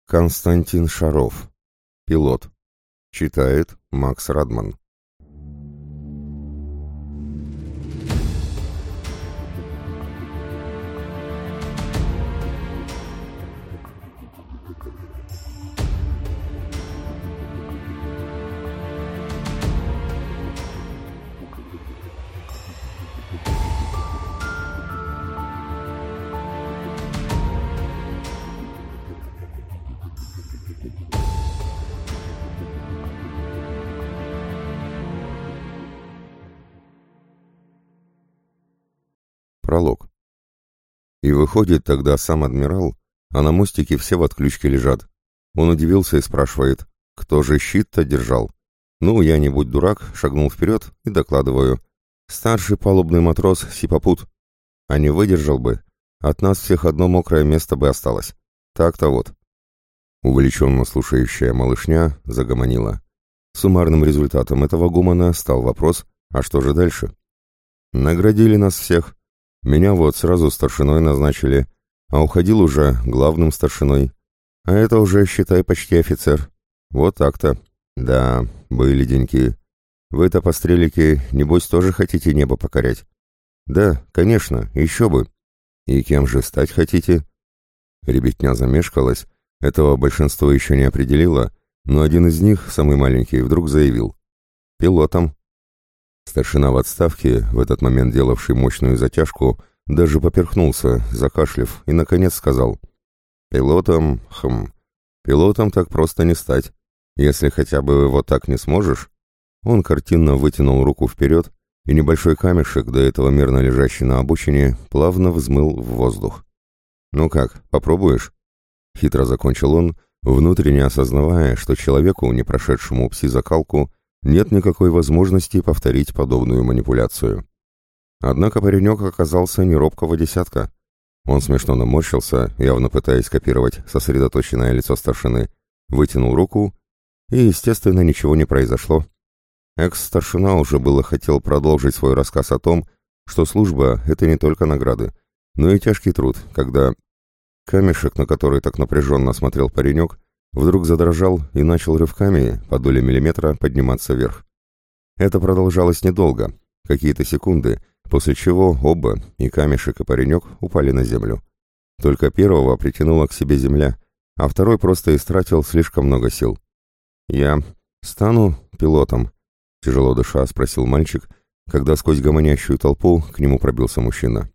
Константин Шаров. Пилот. Читает Макс Радман. Пролог. И выходит тогда сам адмирал, а на мостике все в отключке лежат. Он удивился и спрашивает, кто же щит-то держал? Ну, я, не будь дурак, шагнул вперед и докладываю. Старший палубный матрос Сипопут. А не выдержал бы, от нас всех одно мокрое место бы осталось. Так-то вот. Увлеченно слушающая малышня загомонила. Суммарным результатом этого гумана стал вопрос, а что же дальше? Наградили нас всех. Меня вот сразу старшиной назначили, а уходил уже главным старшиной. А это уже, считай, почти офицер. Вот так-то. Да, были деньки. Вы-то, пострелики, небось, тоже хотите небо покорять? Да, конечно, еще бы. И кем же стать хотите? Ребятня замешкалась, этого большинство еще не определило, но один из них, самый маленький, вдруг заявил. Пилотом. Старшина в отставке, в этот момент делавший мощную затяжку, даже поперхнулся, закашляв, и, наконец, сказал. Пилотом, пилотом так просто не стать. Если хотя бы вот так не сможешь. Он картинно вытянул руку вперед, и небольшой камешек, до этого мирно лежащий на обочине, плавно взмыл в воздух. «Ну как, попробуешь?» Хитро закончил он, внутренне осознавая, что человеку, не прошедшему пси-закалку, нет никакой возможности повторить подобную манипуляцию. Однако паренек оказался не робкого десятка. Он смешно наморщился, явно пытаясь копировать сосредоточенное лицо старшины, вытянул руку, и, естественно, ничего не произошло. Экс-старшина уже было хотел продолжить свой рассказ о том, что служба — это не только награды, но и тяжкий труд, когда камешек, на который так напряженно смотрел паренек, вдруг задрожал и начал рывками, по доле миллиметра, подниматься вверх. Это продолжалось недолго, какие-то секунды, после чего оба, и камешек, и паренек, упали на землю. Только первого притянула к себе земля, а второй просто истратил слишком много сил. «Я стану пилотом?» — тяжело дыша спросил мальчик, когда сквозь гомонящую толпу к нему пробился мужчина.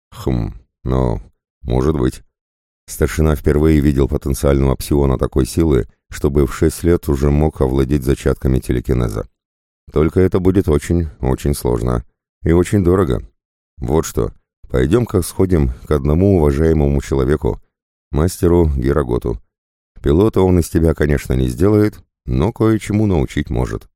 Но, может быть». Старшина впервые видел потенциального псиона такой силы, чтобы в 6 лет уже мог овладеть зачатками телекинеза. Только это будет очень, очень сложно. И очень дорого. Вот что, пойдем-ка сходим к одному уважаемому человеку, мастеру Гераготу. Пилота он из тебя, конечно, не сделает, но кое-чему научить может.